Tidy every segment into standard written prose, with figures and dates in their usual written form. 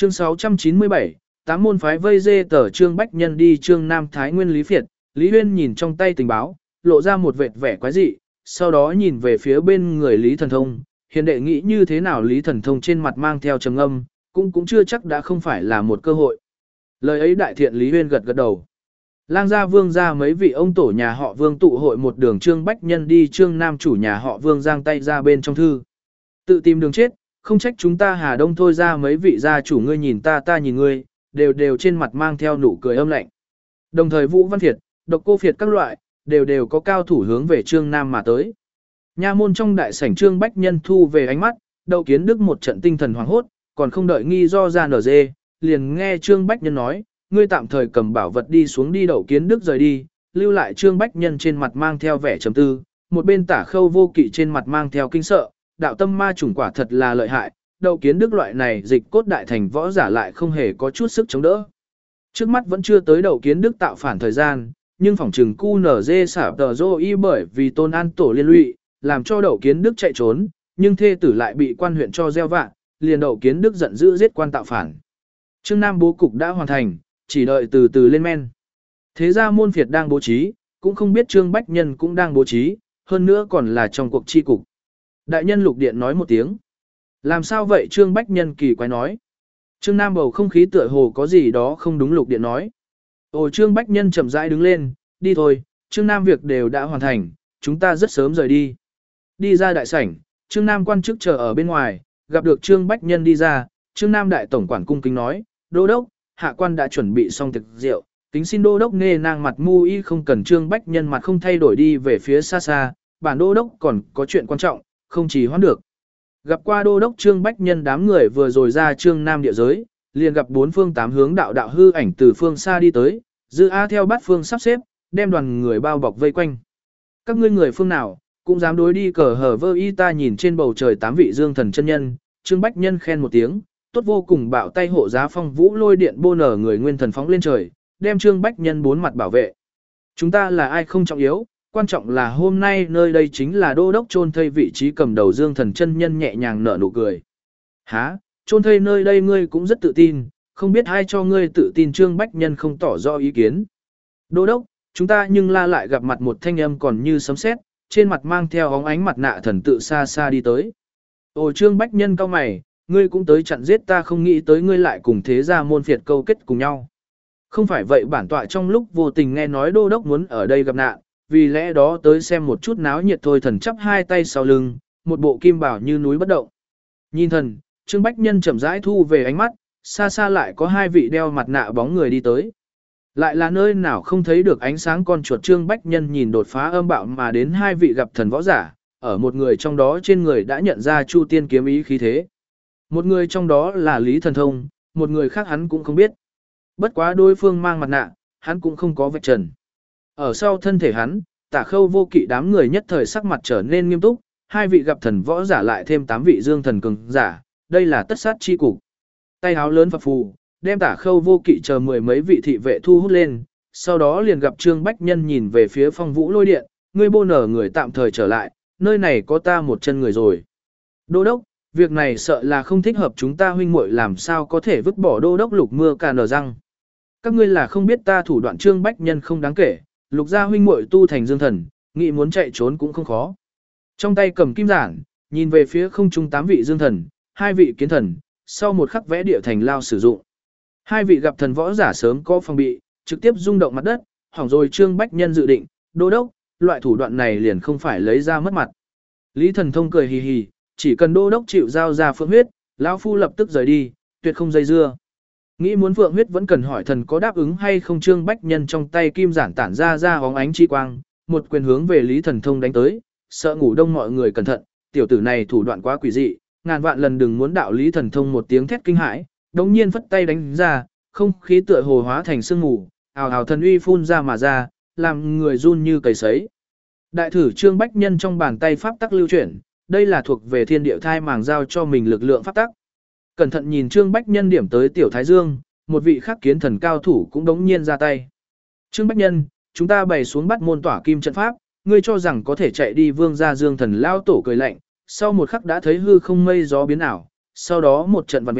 Chương 697, tám môn phái vây dê tờ Trương Bách Nhân đi Trương Nam Thái Nguyên Lý Phiệt, Lý Huyên nhìn trong tay tình báo, lộ ra một vệt vẻ quái dị, sau đó nhìn về phía bên người Lý Thần Thông, hiền đệ nghĩ như thế nào. Lý Thần Thông trên mặt mang theo trầm âm, cũng chưa chắc đã không phải là một cơ hội. Lời ấy đại thiện. Lý Huyên gật gật đầu. Lang gia Vương gia mấy vị ông tổ nhà họ Vương tụ hội một đường. Trương Bách Nhân đi Trương Nam chủ nhà họ Vương giang tay ra bên trong thư. Tự tìm đường chết, không trách chúng ta Hà Đông thôi. Ra mấy vị gia chủ ngươi nhìn ta, ta nhìn ngươi, đều trên mặt mang theo nụ cười âm lạnh. Đồng thời Vũ Văn Việt, Độc Cô Việt các loại, đều có cao thủ hướng về Trương Nam mà tới. Nha môn trong đại sảnh Trương Bách Nhân thu về ánh mắt, Đậu Kiến Đức một trận tinh thần hoảng hốt, còn không đợi nghi do ra nở dê, liền nghe Trương Bách Nhân nói, ngươi tạm thời cầm bảo vật đi xuống đi. Đậu Kiến Đức rời đi, lưu lại Trương Bách Nhân trên mặt mang theo vẻ trầm tư, một bên Tả Khâu Vô Kỵ trên mặt mang theo kinh sợ, đạo tâm ma chủng quả thật là lợi hại, Đậu Kiến Đức loại này dịch cốt đại thành võ giả lại không hề có chút sức chống đỡ. Trước mắt vẫn chưa tới Đậu Kiến Đức tạo phản thời gian, nhưng phỏng trừng QNZ xả tờ dô y bởi vì Tôn An tổ liên lụy, làm cho Đậu Kiến Đức chạy trốn, nhưng thê tử lại bị quan huyện cho gieo vạ, liền Đậu Kiến Đức giận dữ giết quan tạo phản. Trương Nam bố cục đã hoàn thành, chỉ đợi từ từ lên men. Thế ra môn phiệt đang bố trí, cũng không biết Trương Bách Nhân cũng đang bố trí, hơn nữa còn là trong cuộc chi cục. Đại nhân Lục Điện nói một tiếng. Làm sao vậy? Trương Bách Nhân kỳ quái nói. Trương Nam bầu không khí tựa hồ có gì đó không đúng. Lục Điện nói. Ồ, Trương Bách Nhân chậm rãi đứng lên, đi thôi, Trương Nam việc đều đã hoàn thành, chúng ta rất sớm rời đi. Đi ra đại sảnh, Trương Nam quan chức chờ ở bên ngoài, gặp được Trương Bách Nhân đi ra, Trương Nam đại tổng quản cung kính nói, đô đốc, hạ quan đã chuẩn bị xong thực rượu, kính xin đô đốc nê nang mặt mu y không cần. Trương Bách Nhân mặt không thay đổi đi về phía xa xa, bản đô đốc còn có chuyện quan trọng, không trì hoãn được. Gặp qua đô đốc. Trương Bách Nhân đám người vừa rồi ra Trương Nam địa giới, liền gặp bốn phương tám hướng đạo hư ảnh từ phương xa đi tới, Dư A theo bát phương sắp xếp, đem đoàn người bao bọc vây quanh. Các ngươi người phương nào, cũng dám đối đi cờ hở vơ y. Ta nhìn trên bầu trời tám vị dương thần chân nhân, Trương Bách Nhân khen một tiếng, tốt vô cùng, bạo tay hộ giá phong vũ lôi điện bô nở người nguyên thần phóng lên trời, đem Trương Bách Nhân bốn mặt bảo vệ. Chúng ta là ai không trọng yếu, quan trọng là hôm nay nơi đây chính là đô đốc chôn thây vị trí cầm đầu. Dương thần chân nhân nhẹ nhàng nở nụ cười. Hả, chôn thây nơi đây ngươi cũng rất tự tin, không biết ai cho ngươi tự tin. Trương Bách Nhân không tỏ rõ ý kiến. Đô đốc, chúng ta nhưng la lại gặp mặt một thanh âm còn như sấm sét, trên mặt mang theo óng ánh mặt nạ thần tự xa xa đi tới. Ồ, Trương Bách Nhân cau mày, ngươi cũng tới chặn giết ta, không nghĩ tới ngươi lại cùng thế gia môn phiệt câu kết cùng nhau. Không phải vậy, bản tọa trong lúc vô tình nghe nói đô đốc muốn ở đây gặp nạn, vì lẽ đó tới xem một chút náo nhiệt thôi. Thần chắp hai tay sau lưng, một bộ kim bảo như núi bất động. Nhìn thần, Trương Bách Nhân chậm rãi thu về ánh mắt, xa xa lại có hai vị đeo mặt nạ bóng người đi tới. Lại là nơi nào không thấy được ánh sáng con chuột. Trương Bách Nhân nhìn đột phá âm bạo mà đến hai vị gặp thần võ giả, ở một người trong đó trên người đã nhận ra Chu Tiên kiếm ý khí thế. Một người trong đó là Lý Thần Thông, một người khác hắn cũng không biết. Bất quá đối phương mang mặt nạ, hắn cũng không có vạch trần. Ở sau thân thể hắn, Tả Khâu Vô Kỵ đám người nhất thời sắc mặt trở nên nghiêm túc, hai vị gặp thần võ giả lại thêm 8 vị dương thần cường giả, đây là tất sát chi cục. Tay háo lớn phập phù, đem Tả Khâu Vô Kỵ chờ mười mấy vị thị vệ thu hút lên, sau đó liền gặp Trương Bách Nhân nhìn về phía Phong Vũ lôi điện, ngươi bô nở người tạm thời trở lại, nơi này có ta một chân người rồi. Đô đốc, việc này sợ là không thích hợp chúng ta huynh muội, làm sao có thể vứt bỏ. Đô đốc Lục Mưa cà nở răng. Các ngươi là không biết ta thủ đoạn. Trương Bách Nhân không đáng kể, Lục gia huynh muội tu thành dương thần, nghĩ muốn chạy trốn cũng không khó. Trong tay cầm kim giản, nhìn về phía không trung 8 vị dương thần, 2 vị kiến thần, sau một khắc vẽ địa thành lao sử dụng. 2 vị gặp thần võ giả sớm có phòng bị, trực tiếp rung động mặt đất, hỏng rồi. Trương Bách Nhân dự định, đô đốc, loại thủ đoạn này liền không phải lấy ra mất mặt. Lý Thần Thông cười hì hì, chỉ cần đô đốc chịu giao ra phượng huyết, lão phu lập tức rời đi, tuyệt không dây dưa. Nghĩ muốn phượng huyết vẫn cần hỏi thần có đáp ứng hay không. Trương Bách Nhân trong tay kim giản tản ra bóng ánh chi quang, một quyền hướng về Lý Thần Thông đánh tới, sợ ngủ đông mọi người cẩn thận, tiểu tử này thủ đoạn quá quỷ dị, ngàn vạn lần đừng muốn đạo. Lý Thần Thông một tiếng thét kinh hãi, đống nhiên phất tay đánh ra, không khí tựa hồ hóa thành sương mù, ào ào thần uy phun ra mà ra, làm người run như cầy sấy. Đại thử Trương Bách Nhân trong bàn tay pháp tắc lưu chuyển, đây là thuộc về thiên địa thai màng giao cho mình lực lượng pháp tắc. Cẩn thận nhìn Trương Bách Nhân điểm tới tiểu Thái Dương, một vị khắc kiến thần cao thủ cũng đống nhiên ra tay. Trương Bách Nhân, chúng ta bày xuống bắt môn tỏa kim trận pháp, ngươi cho rằng có thể chạy đi. Vương gia Dương thần lao tổ cười lạnh, sau một khắc đã thấy hư không mây gió biến ảo, sau đó một trận vặn mèo,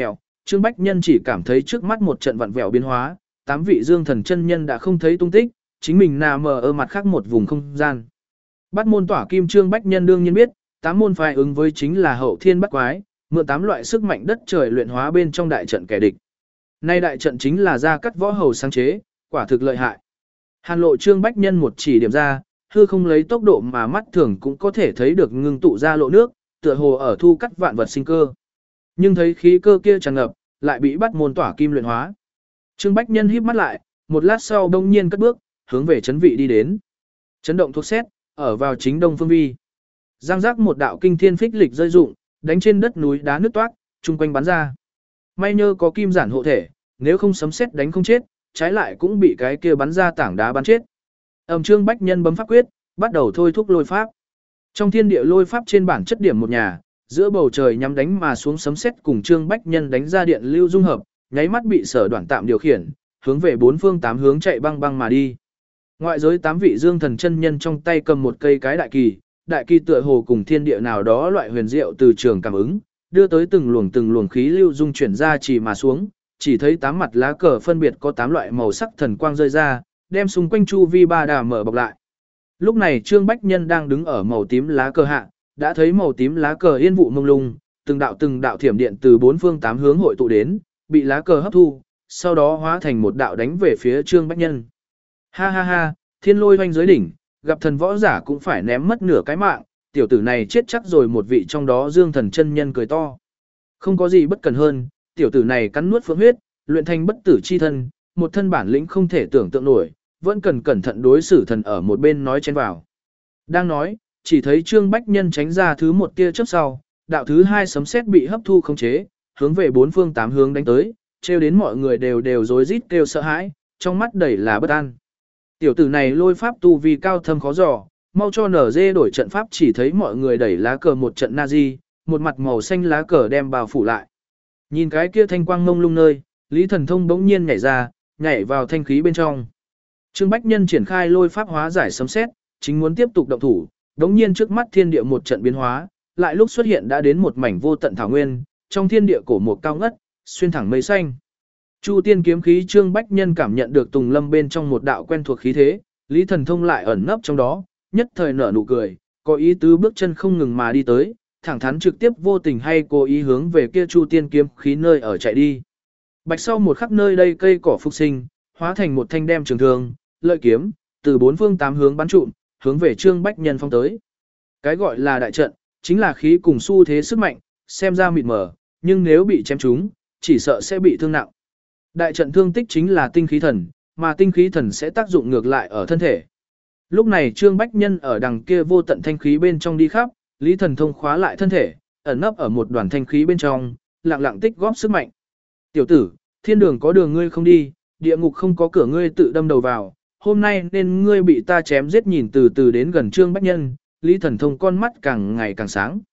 Trương Bách Nhân chỉ cảm thấy trước mắt một trận vặn vẹo biến hóa, 8 vị dương thần chân nhân đã không thấy tung tích, chính mình nằm ở mặt khác một vùng không gian. Bắt môn tỏa kim Trương Bách Nhân đương nhiên biết, 8 môn phái ứng với chính là hậu thiên bắt quái, mượn 8 loại sức mạnh đất trời luyện hóa bên trong đại trận kẻ địch. Nay đại trận chính là Gia Cát Võ Hầu sáng chế, quả thực lợi hại. Hàn Lộ Trương Bách Nhân một chỉ điểm ra, hư không lấy tốc độ mà mắt thường cũng có thể thấy được ngưng tụ ra lộ nước, tựa hồ ở thu cắt vạn vật sinh cơ. Nhưng thấy khí cơ kia tràn ngập, lại bị bắt môn tỏa kim luyện hóa. Trương Bách Nhân híp mắt lại, một lát sau đông nhiên cất bước, hướng về chấn vị đi đến. Chấn động thuốc xét, ở vào chính đông phương vi. Giang giác một đạo kinh thiên phích lịch rơi rụng, đánh trên đất núi đá nứt toát, chung quanh bắn ra. May nhờ có kim giản hộ thể, nếu không sấm sét đánh không chết, trái lại cũng bị cái kia bắn ra tảng đá bắn chết. Trương Bách Nhân bấm pháp quyết, bắt đầu thôi thúc lôi pháp. Trong thiên địa lôi pháp trên bản chất điểm một nhà, giữa bầu trời nhắm đánh mà xuống sấm sét cùng Trương Bách Nhân đánh ra điện lưu dung hợp, nháy mắt bị Sở Đoạn tạm điều khiển, hướng về bốn phương tám hướng chạy băng băng mà đi. Ngoại giới 8 vị dương thần chân nhân trong tay cầm một cây cái đại kỳ tựa hồ cùng thiên địa nào đó loại huyền diệu từ trường cảm ứng, đưa tới từng luồng khí lưu dung chuyển ra chỉ mà xuống, chỉ thấy 8 mặt lá cờ phân biệt có 8 loại màu sắc thần quang rơi ra, đem xung quanh chu vi ba đà mở bọc lại. Lúc này Trương Bách Nhân đang đứng ở màu tím lá cờ hạ, đã thấy màu tím lá cờ yên vụ mông lung, từng đạo thiểm điện từ bốn phương tám hướng hội tụ đến, bị lá cờ hấp thu, sau đó hóa thành một đạo đánh về phía Trương Bách Nhân. Ha ha ha, thiên lôi hoanh dưới đỉnh, gặp thần võ giả cũng phải ném mất nửa cái mạng, tiểu tử này chết chắc rồi. Một vị trong đó dương thần chân nhân cười to. Không có gì bất cần hơn, tiểu tử này cắn nuốt phượng huyết, luyện thành bất tử chi thân, một thân bản lĩnh không thể tưởng tượng nổi, vẫn cần cẩn thận đối xử thần ở một bên nói chen vào. Đang nói, chỉ thấy Trương Bách Nhân tránh ra thứ một tia chớp sau, đạo thứ hai sấm sét bị hấp thu khống chế, hướng về bốn phương tám hướng đánh tới, trêu đến mọi người đều rối rít kêu sợ hãi, trong mắt đầy là bất an. Tiểu tử này lôi pháp tu vi cao thâm khó dò, mau cho nở dê đổi trận pháp. Chỉ thấy mọi người đẩy lá cờ một trận nazi, một mặt màu xanh lá cờ đem bao phủ lại. Nhìn cái kia thanh quang mông lung nơi, Lý Thần Thông bỗng nhiên nhảy ra, nhảy vào thanh khí bên trong. Trương Bách Nhân triển khai lôi pháp hóa giải sấm sét, chính muốn tiếp tục động thủ, đống nhiên trước mắt thiên địa một trận biến hóa, lại lúc xuất hiện đã đến một mảnh vô tận thảo nguyên, trong thiên địa cổ một cao ngất, xuyên thẳng mây xanh. Chu tiên kiếm khí Trương Bách Nhân cảm nhận được tùng lâm bên trong một đạo quen thuộc khí thế, Lý Thần Thông lại ẩn nấp trong đó, nhất thời nở nụ cười, có ý tứ bước chân không ngừng mà đi tới, thẳng thắn trực tiếp vô tình hay cố ý hướng về kia Chu tiên kiếm khí nơi ở chạy đi. Bạch sau một khắc nơi đây cây cỏ phục sinh, hóa thành một thanh đem trường thương, lợi kiếm, từ bốn phương tám hướng bắn trụm, hướng về Trương Bách Nhân phong tới. Cái gọi là đại trận, chính là khí cùng xu thế sức mạnh, xem ra mịt mờ, nhưng nếu bị chém trúng, chỉ sợ sẽ bị thương nặng. Đại trận thương tích chính là tinh khí thần, mà tinh khí thần sẽ tác dụng ngược lại ở thân thể. Lúc này Trương Bách Nhân ở đằng kia vô tận thanh khí bên trong đi khắp, Lý Thần Thông khóa lại thân thể, ẩn nấp ở một đoàn thanh khí bên trong, lặng lặng tích góp sức mạnh. Tiểu tử, thiên đường có đường ngươi không đi, địa ngục không có cửa ngươi tự đâm đầu vào, hôm nay nên ngươi bị ta chém giết. Nhìn từ từ đến gần Trương Bách Nhân, Lý Thần Thông con mắt càng ngày càng sáng.